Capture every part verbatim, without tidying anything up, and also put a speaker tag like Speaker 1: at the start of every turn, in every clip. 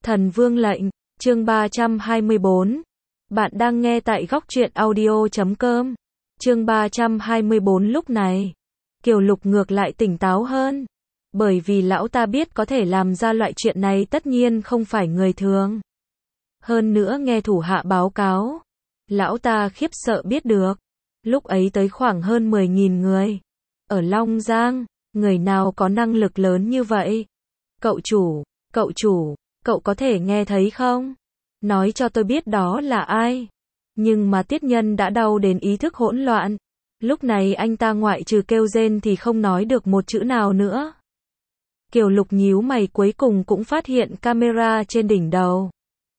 Speaker 1: Thần Vương lệnh, chương ba trăm hai mươi bốn. Bạn đang nghe tại góc truyện audio chấm com. Chương ba trăm hai mươi bốn. Lúc này, Kiều Lục ngược lại tỉnh táo hơn. Bởi vì lão ta biết có thể làm ra loại chuyện này tất nhiên không phải người thường. Hơn nữa nghe thủ hạ báo cáo, lão ta khiếp sợ biết được. Lúc ấy tới khoảng hơn mười nghìn người. Ở Long Giang, người nào có năng lực lớn như vậy? Cậu chủ, cậu chủ, cậu có thể nghe thấy không? Nói cho tôi biết đó là ai. Nhưng mà Tiết Nhân đã đau đến ý thức hỗn loạn. Lúc này anh ta ngoại trừ kêu rên thì không nói được một chữ nào nữa. Kiều Lục nhíu mày cuối cùng cũng phát hiện camera trên đỉnh đầu.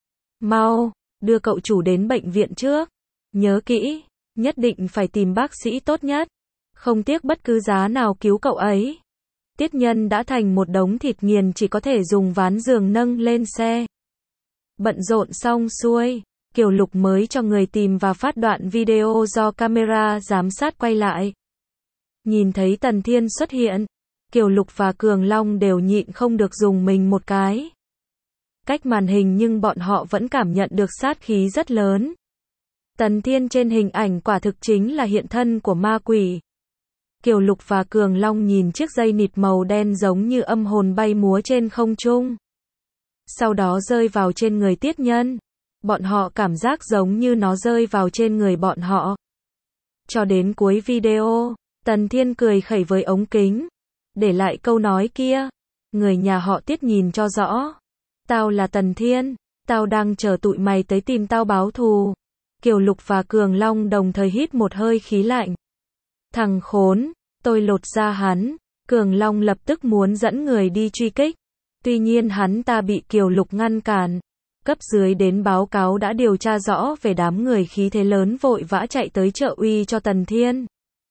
Speaker 1: Mau, đưa cậu chủ đến bệnh viện trước. Nhớ kỹ, nhất định phải tìm bác sĩ tốt nhất. Không tiếc bất cứ giá nào cứu cậu ấy. Tiết Nhân đã thành một đống thịt nghiền chỉ có thể dùng ván giường nâng lên xe. Bận rộn xong xuôi, Kiều Lục mới cho người tìm và phát đoạn video do camera giám sát quay lại. Nhìn thấy Tần Thiên xuất hiện, Kiều Lục và Cường Long đều nhịn không được dùng mình một cái. Cách màn hình nhưng bọn họ vẫn cảm nhận được sát khí rất lớn. Tần Thiên trên hình ảnh quả thực chính là hiện thân của ma quỷ. Kiều Lục và Cường Long nhìn chiếc dây nịt màu đen giống như âm hồn bay múa trên không trung. Sau đó rơi vào trên người Tiết Nhân. Bọn họ cảm giác giống như nó rơi vào trên người bọn họ. Cho đến cuối video, Tần Thiên cười khẩy với ống kính. Để lại câu nói kia. Người nhà họ Tiết nhìn cho rõ. Tao là Tần Thiên. Tao đang chờ tụi mày tới tìm tao báo thù. Kiều Lục và Cường Long đồng thời hít một hơi khí lạnh. Thằng khốn, tôi lột da hắn. Cường Long lập tức muốn dẫn người đi truy kích. Tuy nhiên hắn ta bị Kiều Lục ngăn cản. Cấp dưới đến báo cáo đã điều tra rõ về đám người khí thế lớn vội vã chạy tới trợ uy cho Tần Thiên.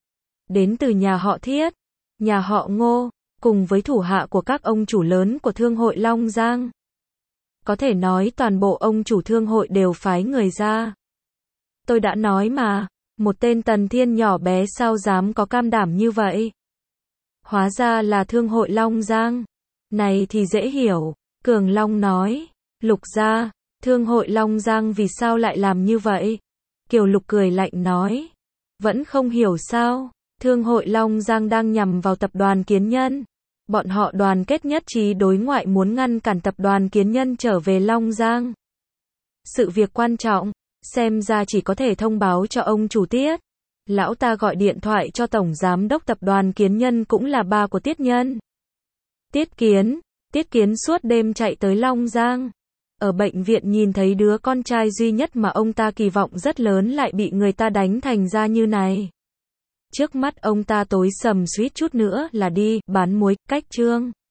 Speaker 1: Đến từ nhà họ Thiết, nhà họ Ngô, cùng với thủ hạ của các ông chủ lớn của Thương hội Long Giang. Có thể nói toàn bộ ông chủ thương hội đều phái người ra. Tôi đã nói mà, một tên Tần Thiên nhỏ bé sao dám có cam đảm như vậy. Hóa ra là Thương hội Long Giang. Này thì dễ hiểu, Cường Long nói. Lục gia, Thương hội Long Giang vì sao lại làm như vậy? Kiều Lục cười lạnh nói. Vẫn không hiểu sao, Thương hội Long Giang đang nhằm vào tập đoàn Kiến Nhân. Bọn họ đoàn kết nhất trí đối ngoại muốn ngăn cản tập đoàn Kiến Nhân trở về Long Giang. Sự việc quan trọng, xem ra chỉ có thể thông báo cho ông chủ Tiết. Lão ta gọi điện thoại cho Tổng Giám đốc tập đoàn Kiến Nhân cũng là ba của Tiết Nhân. Tiết Kiến, Tiết Kiến suốt đêm chạy tới Long Giang. Ở bệnh viện nhìn thấy đứa con trai duy nhất mà ông ta kỳ vọng rất lớn lại bị người ta đánh thành ra như này. Trước mắt ông ta tối sầm suýt chút nữa là đi bán muối cách trương.